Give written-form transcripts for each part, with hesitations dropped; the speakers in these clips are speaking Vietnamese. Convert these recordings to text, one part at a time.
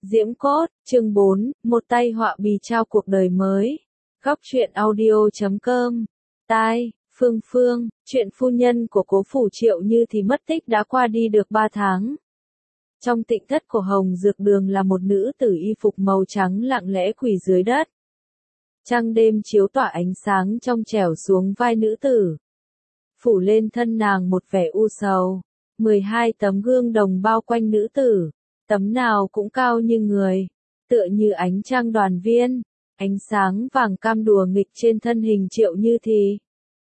Diễm Cốt, chương 4, một tay họa bì trao cuộc đời mới. Góc truyện audio.com. Tai, Phương, chuyện phu nhân của cố phủ Triệu Như thì mất tích đã qua đi được 3 tháng. Trong tịnh thất của Hồng Dược Đường là một nữ tử y phục màu trắng lặng lẽ quỳ dưới đất. Trăng đêm chiếu tỏa ánh sáng trong trẻo xuống vai nữ tử. Phủ lên thân nàng một vẻ u sầu. 12 tấm gương đồng bao quanh nữ tử. Tấm nào cũng cao như người, tựa như ánh trăng đoàn viên, ánh sáng vàng cam đùa nghịch trên thân hình Triệu Như thì.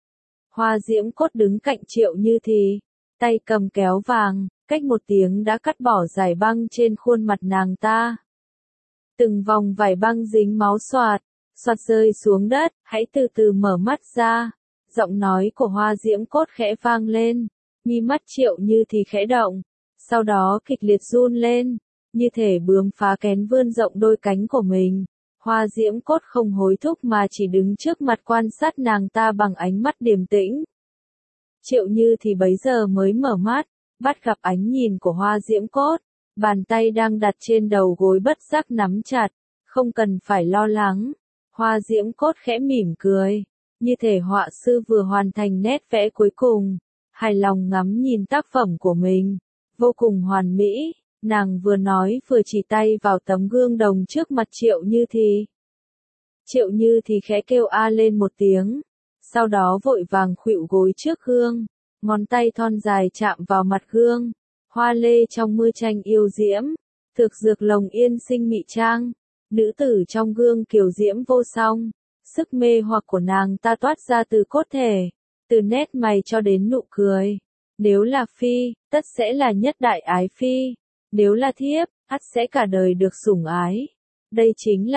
Hoa Diễm Cốt đứng cạnh Triệu Như thì, tay cầm kéo vàng, cách một tiếng đã cắt bỏ dải băng trên khuôn mặt nàng ta. Từng vòng vải băng dính máu xoạt rơi xuống đất, hãy từ từ mở mắt ra. Giọng nói của Hoa Diễm Cốt khẽ vang lên, mi mắt Triệu Như thì khẽ động. Sau đó kịch liệt run lên, như thể bướm phá kén vươn rộng đôi cánh của mình. Hoa Diễm Cốt không hối thúc mà chỉ đứng trước mặt quan sát nàng ta bằng ánh mắt điềm tĩnh. Triệu Như thì bấy giờ mới mở mắt, bắt gặp ánh nhìn của Hoa Diễm Cốt, bàn tay đang đặt trên đầu gối bất giác nắm chặt, không cần phải lo lắng. Hoa Diễm Cốt khẽ mỉm cười, như thể họa sư vừa hoàn thành nét vẽ cuối cùng, hài lòng ngắm nhìn tác phẩm của mình. Vô cùng hoàn mỹ, nàng vừa nói vừa chỉ tay vào tấm gương đồng trước mặt Triệu Như thì. Triệu Như thì khẽ kêu a lên một tiếng, sau đó vội vàng khuỵu gối trước gương, ngón tay thon dài chạm vào mặt gương, hoa lê trong mưa tranh yêu diễm, thực dược lồng yên sinh mị trang, nữ tử trong gương kiều diễm vô song, sức mê hoặc của nàng ta toát ra từ cốt thể, từ nét mày cho đến nụ cười. Nếu là phi, tất sẽ là nhất đại ái phi. Nếu là thiếp, ắt sẽ cả đời được sủng ái. Đây chính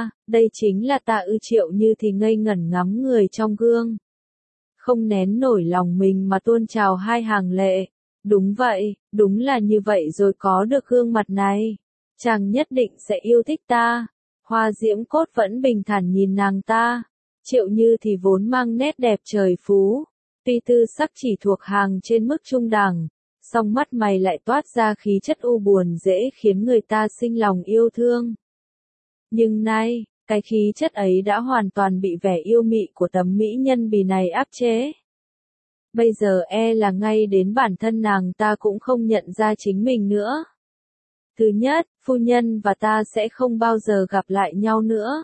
là ta ư. Triệu Như thì ngây ngẩn ngắm người trong gương. Không nén nổi lòng mình mà tuôn trào hai hàng lệ. Đúng vậy, đúng là như vậy rồi, có được gương mặt này. Chàng nhất định sẽ yêu thích ta. Hoa Diễm Cốt vẫn bình thản nhìn nàng ta. Triệu Như thì vốn mang nét đẹp trời phú. Tuy tư sắc chỉ thuộc hàng trên mức trung đẳng, song mắt mày lại toát ra khí chất u buồn dễ khiến người ta sinh lòng yêu thương. Nhưng nay, cái khí chất ấy đã hoàn toàn bị vẻ yêu mị của tấm mỹ nhân bì này áp chế. Bây giờ là ngay đến bản thân nàng ta cũng không nhận ra chính mình nữa. Thứ nhất, phu nhân và ta sẽ không bao giờ gặp lại nhau nữa.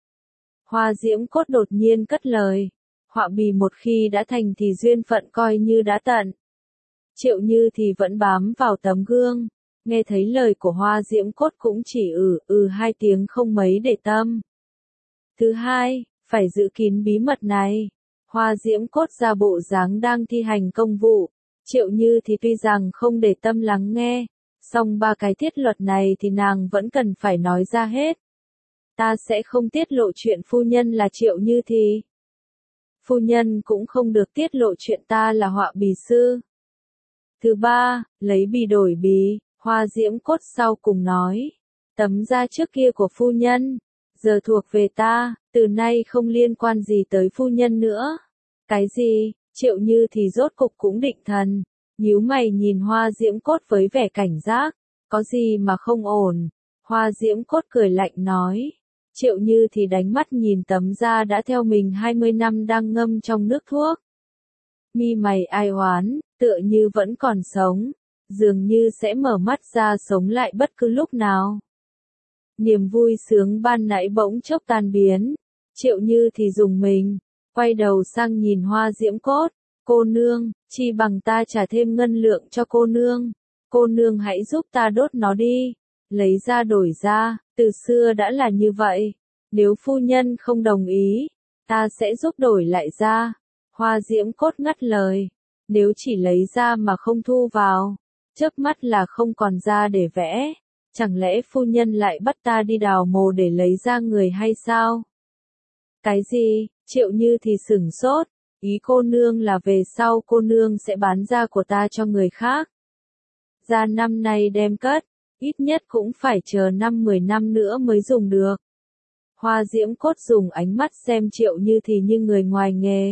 Hoa Diễm Cốt đột nhiên cất lời. Họa bì một khi đã thành thì duyên phận coi như đã tận. Triệu Như thì vẫn bám vào tấm gương, nghe thấy lời của Hoa Diễm Cốt cũng chỉ hai tiếng không mấy để tâm. Thứ hai, phải giữ kín bí mật này. Hoa Diễm Cốt ra bộ dáng đang thi hành công vụ, Triệu Như thì tuy rằng không để tâm lắng nghe, song ba cái thiết luật này thì nàng vẫn cần phải nói ra hết. Ta sẽ không tiết lộ chuyện phu nhân là Triệu Như thì. Phu nhân cũng không được tiết lộ chuyện ta là họa bì sư. Thứ ba, lấy bì đổi bì, Hoa Diễm Cốt sau cùng nói. Tấm da trước kia của phu nhân, giờ thuộc về ta, từ nay không liên quan gì tới phu nhân nữa. Cái gì? Triệu Như thì rốt cục cũng định thần, nhíu mày nhìn Hoa Diễm Cốt với vẻ cảnh giác. Có gì mà không ổn? Hoa Diễm Cốt cười lạnh nói. Triệu Như thì đánh mắt nhìn tấm da đã theo mình 20 năm đang ngâm trong nước thuốc. Mi mày ai oán, tựa như vẫn còn sống, dường như sẽ mở mắt ra sống lại bất cứ lúc nào. Niềm vui sướng ban nãy bỗng chốc tan biến, Triệu Như thì rùng mình, quay đầu sang nhìn Hoa Diễm Cốt. Cô nương, chi bằng ta trả thêm ngân lượng cho cô nương hãy giúp ta đốt nó đi. Lấy ra đổi ra, từ xưa đã là như vậy. Nếu phu nhân không đồng ý, ta sẽ giúp đổi lại ra. Hoa Diễm Cốt ngắt lời. Nếu chỉ lấy ra mà không thu vào, chớp mắt là không còn ra để vẽ. Chẳng lẽ phu nhân lại bắt ta đi đào mồ để lấy ra người hay sao? Cái gì? Triệu Như thì sửng sốt. Ý cô nương là về sau cô nương sẽ bán da của ta cho người khác. Da năm nay đem cất. Ít nhất cũng phải chờ 5-10 năm nữa mới dùng được. Hoa Diễm Cốt dùng ánh mắt xem Triệu Như thì như người ngoài nghề.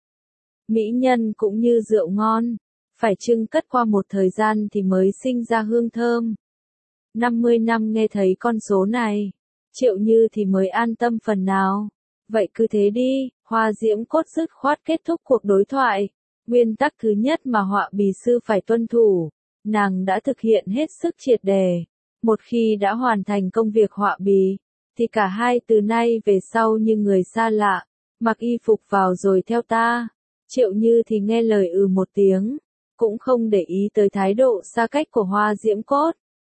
Mỹ nhân cũng như rượu ngon, phải chưng cất qua một thời gian thì mới sinh ra hương thơm. 50 năm nghe thấy con số này, Triệu Như thì mới an tâm phần nào. Vậy cứ thế đi, Hoa Diễm Cốt dứt khoát kết thúc cuộc đối thoại. Nguyên tắc thứ nhất mà họa bì sư phải tuân thủ, nàng đã thực hiện hết sức triệt để. Một khi đã hoàn thành công việc họa bì, thì cả hai từ nay về sau như người xa lạ, mặc y phục vào rồi theo ta. Triệu Như thì nghe lời một tiếng, cũng không để ý tới thái độ xa cách của Hoa Diễm Cốt.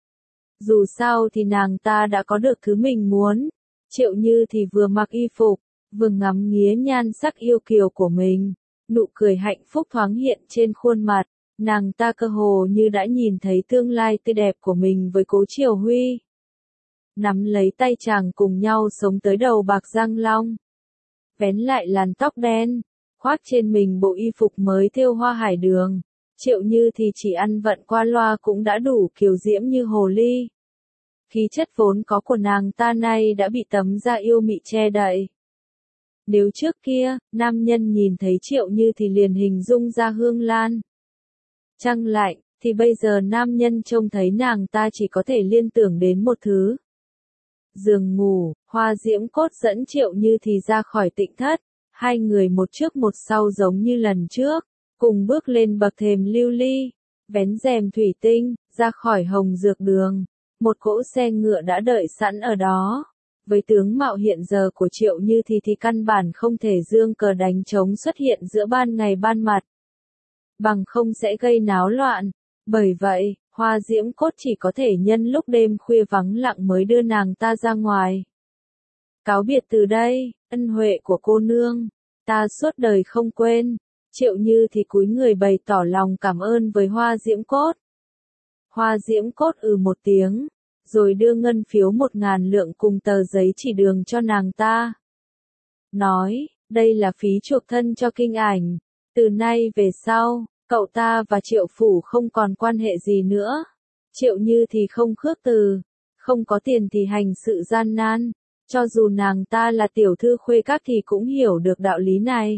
Dù sao thì nàng ta đã có được thứ mình muốn. Triệu Như thì vừa mặc y phục, vừa ngắm nghía nhan sắc yêu kiều của mình. Nụ cười hạnh phúc thoáng hiện trên khuôn mặt, nàng ta cơ hồ như đã nhìn thấy tương lai tươi đẹp của mình với Cố Triều Huy. Nắm lấy tay chàng cùng nhau sống tới đầu bạc răng long. Vén lại làn tóc đen, khoác trên mình bộ y phục mới thêu hoa hải đường. Triệu Như thì chỉ ăn vận qua loa cũng đã đủ kiều diễm như hồ ly. Khí chất vốn có của nàng ta nay đã bị tấm da yêu mị che đậy. Nếu trước kia, nam nhân nhìn thấy Triệu Như thì liền hình dung ra hương lan, trăng lạnh, thì bây giờ nam nhân trông thấy nàng ta chỉ có thể liên tưởng đến một thứ. Giường ngủ. Hoa Diễm Cốt dẫn Triệu Như thì ra khỏi tịnh thất, hai người một trước một sau giống như lần trước, cùng bước lên bậc thềm lưu ly, vén rèm thủy tinh, ra khỏi Hồng Dược Đường. Một cỗ xe ngựa đã đợi sẵn ở đó. Với tướng mạo hiện giờ của Triệu Như thì căn bản không thể dương cờ đánh trống xuất hiện giữa ban ngày ban mặt, bằng không sẽ gây náo loạn. Bởi vậy, Hoa Diễm Cốt chỉ có thể nhân lúc đêm khuya vắng lặng mới đưa nàng ta ra ngoài. Cáo biệt từ đây, ân huệ của cô nương, ta suốt đời không quên. Triệu Như thì cúi người bày tỏ lòng cảm ơn với Hoa Diễm Cốt. Hoa Diễm Cốt một tiếng, rồi đưa ngân phiếu 1.000 lượng cùng tờ giấy chỉ đường cho nàng ta. Nói, đây là phí chuộc thân cho Kinh Ảnh. Từ nay về sau, cậu ta và Triệu Phủ không còn quan hệ gì nữa. Triệu Như thì không khước từ, không có tiền thì hành sự gian nan. Cho dù nàng ta là tiểu thư khuê các thì cũng hiểu được đạo lý này.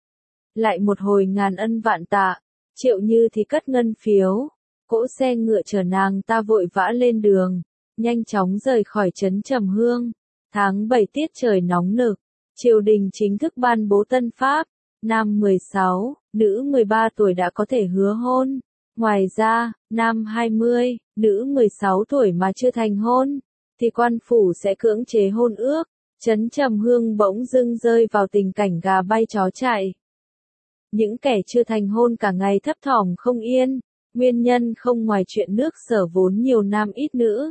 Lại một hồi ngàn ân vạn tạ, Triệu Như thì cất ngân phiếu. Cỗ xe ngựa chở nàng ta vội vã lên đường, nhanh chóng rời khỏi trấn Trầm Hương. Tháng 7 tiết trời nóng nực, triều đình chính thức ban bố tân pháp, nam 16, nữ 13 tuổi đã có thể hứa hôn. Ngoài ra, nam 20, nữ 16 tuổi mà chưa thành hôn, thì quan phủ sẽ cưỡng chế hôn ước. Trấn Trầm Hương bỗng dưng rơi vào tình cảnh gà bay chó chạy. Những kẻ chưa thành hôn cả ngày thấp thỏm không yên, nguyên nhân không ngoài chuyện nước Sở vốn nhiều nam ít nữ.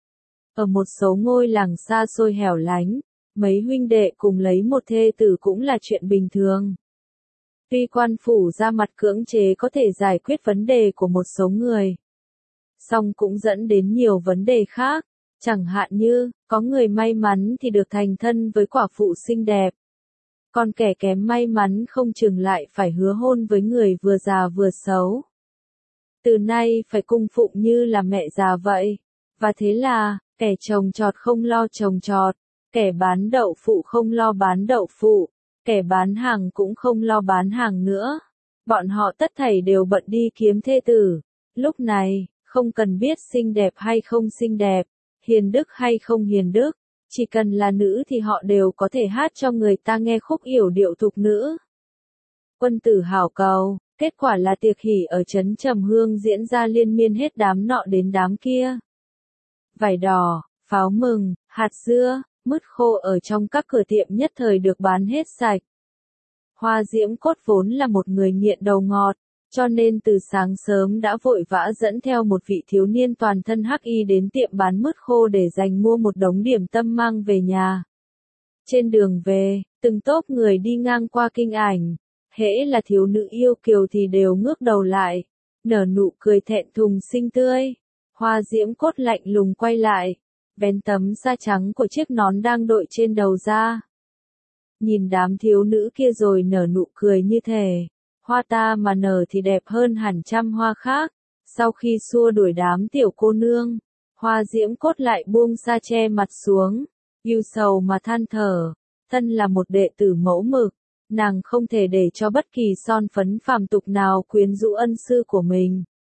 Ở một số ngôi làng xa xôi hẻo lánh, mấy huynh đệ cùng lấy một thê tử cũng là chuyện bình thường. Tuy quan phủ ra mặt cưỡng chế có thể giải quyết vấn đề của một số người, song cũng dẫn đến nhiều vấn đề khác, chẳng hạn như, có người may mắn thì được thành thân với quả phụ xinh đẹp. Còn kẻ kém may mắn không chừng lại phải hứa hôn với người vừa già vừa xấu. Từ nay phải cung phụng như là mẹ già vậy. Và thế là, kẻ trồng trọt không lo trồng trọt, kẻ bán đậu phụ không lo bán đậu phụ, kẻ bán hàng cũng không lo bán hàng nữa. Bọn họ tất thảy đều bận đi kiếm thê tử. Lúc này, không cần biết xinh đẹp hay không xinh đẹp, hiền đức hay không hiền đức, chỉ cần là nữ thì họ đều có thể hát cho người ta nghe khúc yểu điệu thục nữ. Quân tử hảo cầu, kết quả là tiệc hỷ ở trấn Trầm Hương diễn ra liên miên hết đám nọ đến đám kia. Vải đỏ, pháo mừng, hạt dưa, mứt khô ở trong các cửa tiệm nhất thời được bán hết sạch. Hoa Diễm Cốt vốn là một người nghiện đầu ngọt, cho nên từ sáng sớm đã vội vã dẫn theo một vị thiếu niên toàn thân hắc y đến tiệm bán mứt khô để dành mua một đống điểm tâm mang về nhà. Trên đường về, từng tốp người đi ngang qua Kinh Ảnh, hễ là thiếu nữ yêu kiều thì đều ngước đầu lại, nở nụ cười thẹn thùng xinh tươi. Hoa Diễm Cốt lạnh lùng quay lại, vén tấm da trắng của chiếc nón đang đội trên đầu ra. Nhìn đám thiếu nữ kia rồi nở nụ cười như thể, hoa ta mà nở thì đẹp hơn hẳn trăm hoa khác. Sau khi xua đuổi đám tiểu cô nương, Hoa Diễm Cốt lại buông sa che mặt xuống, ưu sầu mà than thở, thân là một đệ tử mẫu mực, nàng không thể để cho bất kỳ son phấn phàm tục nào quyến rũ ân sư của mình.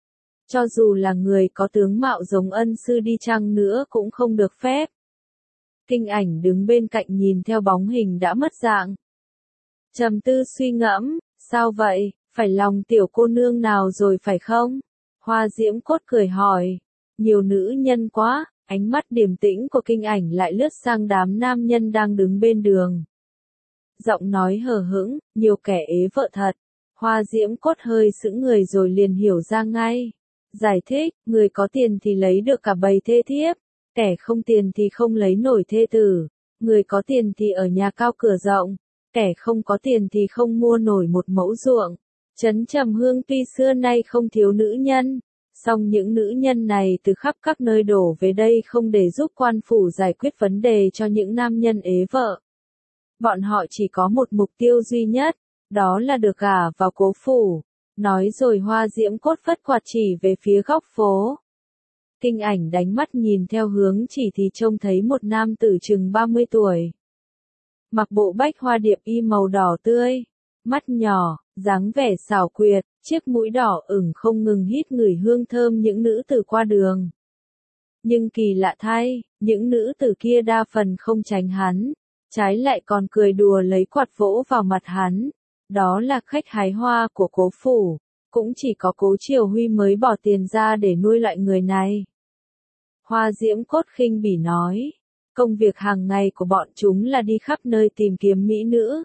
Cho dù là người có tướng mạo giống ân sư đi chăng nữa cũng không được phép. Kinh Ảnh đứng bên cạnh nhìn theo bóng hình đã mất dạng. Trầm tư suy ngẫm, sao vậy, phải lòng tiểu cô nương nào rồi phải không? Hoa Diễm Cốt cười hỏi, nhiều nữ nhân quá, ánh mắt điềm tĩnh của Kinh Ảnh lại lướt sang đám nam nhân đang đứng bên đường. Giọng nói hờ hững, nhiều kẻ ế vợ thật. Hoa Diễm Cốt hơi sững người rồi liền hiểu ra ngay. Giải thích, người có tiền thì lấy được cả bầy thê thiếp, kẻ không tiền thì không lấy nổi thê tử. Người có tiền thì ở nhà cao cửa rộng, kẻ không có tiền thì không mua nổi một mẫu ruộng. Trấn Trầm Hương tuy xưa nay không thiếu nữ nhân, song những nữ nhân này từ khắp các nơi đổ về đây không để giúp quan phủ giải quyết vấn đề cho những nam nhân ế vợ. Bọn họ chỉ có một mục tiêu duy nhất, đó là được gả vào Cố phủ. Nói rồi Hoa Diễm Cốt phất quạt chỉ về phía góc phố. Kinh Ảnh đánh mắt nhìn theo hướng chỉ thì trông thấy một nam tử chừng 30 tuổi. Mặc bộ bách hoa điệp y màu đỏ tươi, mắt nhỏ, dáng vẻ xảo quyệt, chiếc mũi đỏ ửng không ngừng hít ngửi hương thơm những nữ tử qua đường. Nhưng kỳ lạ thay, những nữ tử kia đa phần không tránh hắn, trái lại còn cười đùa lấy quạt vỗ vào mặt hắn. Đó là khách hái hoa của Cố phủ, cũng chỉ có Cố Triều Huy mới bỏ tiền ra để nuôi loại người này. Hoa Diễm Cốt khinh bỉ nói, công việc hàng ngày của bọn chúng là đi khắp nơi tìm kiếm mỹ nữ.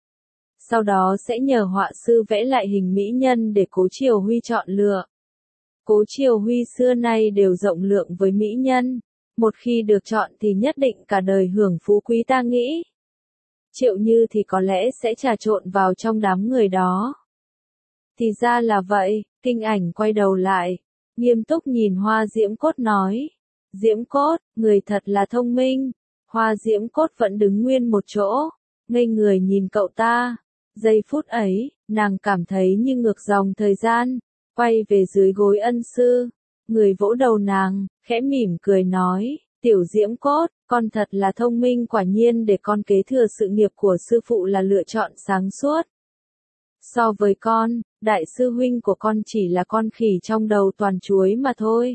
Sau đó sẽ nhờ họa sư vẽ lại hình mỹ nhân để Cố Triều Huy chọn lựa. Cố Triều Huy xưa nay đều rộng lượng với mỹ nhân, một khi được chọn thì nhất định cả đời hưởng phú quý ta nghĩ. Triệu Như thì có lẽ sẽ trà trộn vào trong đám người đó. Thì ra là vậy, Kinh Ảnh quay đầu lại, nghiêm túc nhìn Hoa Diễm Cốt nói. Diễm Cốt, người thật là thông minh. Hoa Diễm Cốt vẫn đứng nguyên một chỗ, ngây người nhìn cậu ta. Giây phút ấy, nàng cảm thấy như ngược dòng thời gian, quay về dưới gối ân sư. Người vỗ đầu nàng, khẽ mỉm cười nói, tiểu Diễm Cốt, con thật là thông minh, quả nhiên để con kế thừa sự nghiệp của sư phụ là lựa chọn sáng suốt. So với con, đại sư huynh của con chỉ là con khỉ trong đầu toàn chuối mà thôi.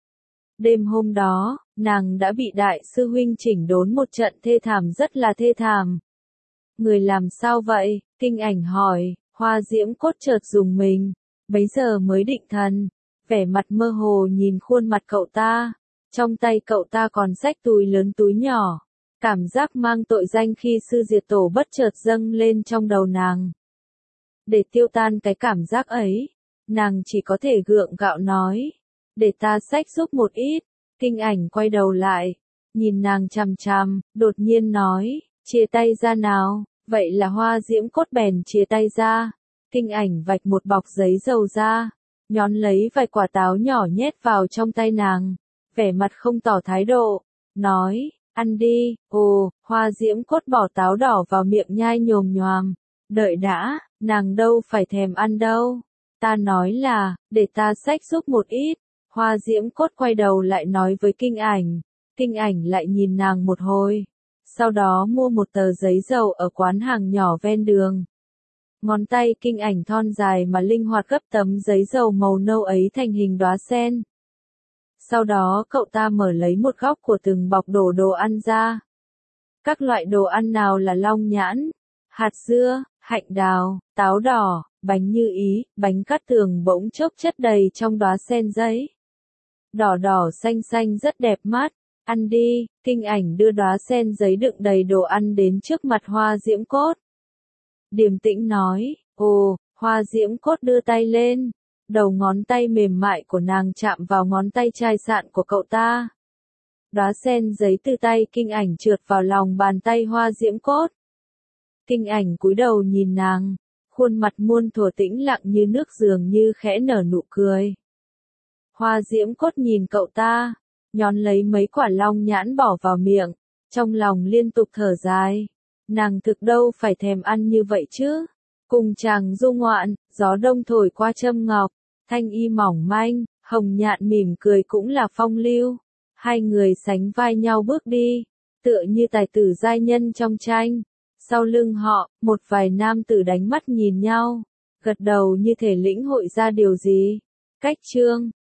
Đêm hôm đó, nàng đã bị đại sư huynh chỉnh đốn một trận thê thảm, rất là thê thảm. Người làm sao vậy? Kinh Ảnh hỏi. Hoa Diễm Cốt chợt rùng mình, bấy giờ mới định thần, vẻ mặt mơ hồ nhìn khuôn mặt cậu ta. Trong tay cậu ta còn xách túi lớn túi nhỏ. Cảm giác mang tội danh khi sư diệt tổ bất chợt dâng lên trong đầu nàng. Để tiêu tan cái cảm giác ấy, nàng chỉ có thể gượng gạo nói, để ta xách giúp một ít. Kinh Ảnh quay đầu lại, nhìn nàng chằm chằm, đột nhiên nói, chia tay ra nào. Vậy là Hoa Diễm Cốt bèn chia tay ra. Kinh Ảnh vạch một bọc giấy dầu ra, nhón lấy vài quả táo nhỏ nhét vào trong tay nàng, vẻ mặt không tỏ thái độ, nói, ăn đi. Ồ, Hoa Diễm Cốt bỏ táo đỏ vào miệng nhai nhồm nhoàm. Đợi đã, nàng đâu phải thèm ăn đâu. Ta nói là, để ta xách giúp một ít. Hoa Diễm Cốt quay đầu lại nói với Kinh Ảnh. Kinh Ảnh lại nhìn nàng một hồi. Sau đó mua một tờ giấy dầu ở quán hàng nhỏ ven đường. Ngón tay Kinh Ảnh thon dài mà linh hoạt gấp tấm giấy dầu màu nâu ấy thành hình đóa sen. Sau đó cậu ta mở lấy một góc của từng bọc đổ đồ ăn ra. Các loại đồ ăn nào là long nhãn, hạt dưa, hạnh đào, táo đỏ, bánh như ý, bánh cát tường bỗng chốc chất đầy trong đóa sen giấy. Đỏ đỏ xanh xanh rất đẹp mắt. Ăn đi. Kinh Ảnh đưa đóa sen giấy đựng đầy đồ ăn đến trước mặt Hoa Diễm Cốt. Điềm tĩnh nói, ồ. Hoa Diễm Cốt đưa tay lên, đầu ngón tay mềm mại của nàng chạm vào ngón tay chai sạn của cậu ta. Đóa sen giấy từ tay Kinh Ảnh trượt vào lòng bàn tay Hoa Diễm Cốt. Kinh Ảnh cúi đầu nhìn nàng, khuôn mặt muôn thuở tĩnh lặng như nước, dường như khẽ nở nụ cười. Hoa Diễm Cốt nhìn cậu ta, nhón lấy mấy quả long nhãn bỏ vào miệng, trong lòng liên tục thở dài. Nàng thực đâu phải thèm ăn như vậy chứ. Cùng chàng du ngoạn, gió đông thổi qua châm ngọc, thanh y mỏng manh, hồng nhạn mỉm cười cũng là phong lưu. Hai người sánh vai nhau bước đi, tựa như tài tử giai nhân trong tranh. Sau lưng họ, một vài nam tử đánh mắt nhìn nhau, gật đầu như thể lĩnh hội ra điều gì. Cách chương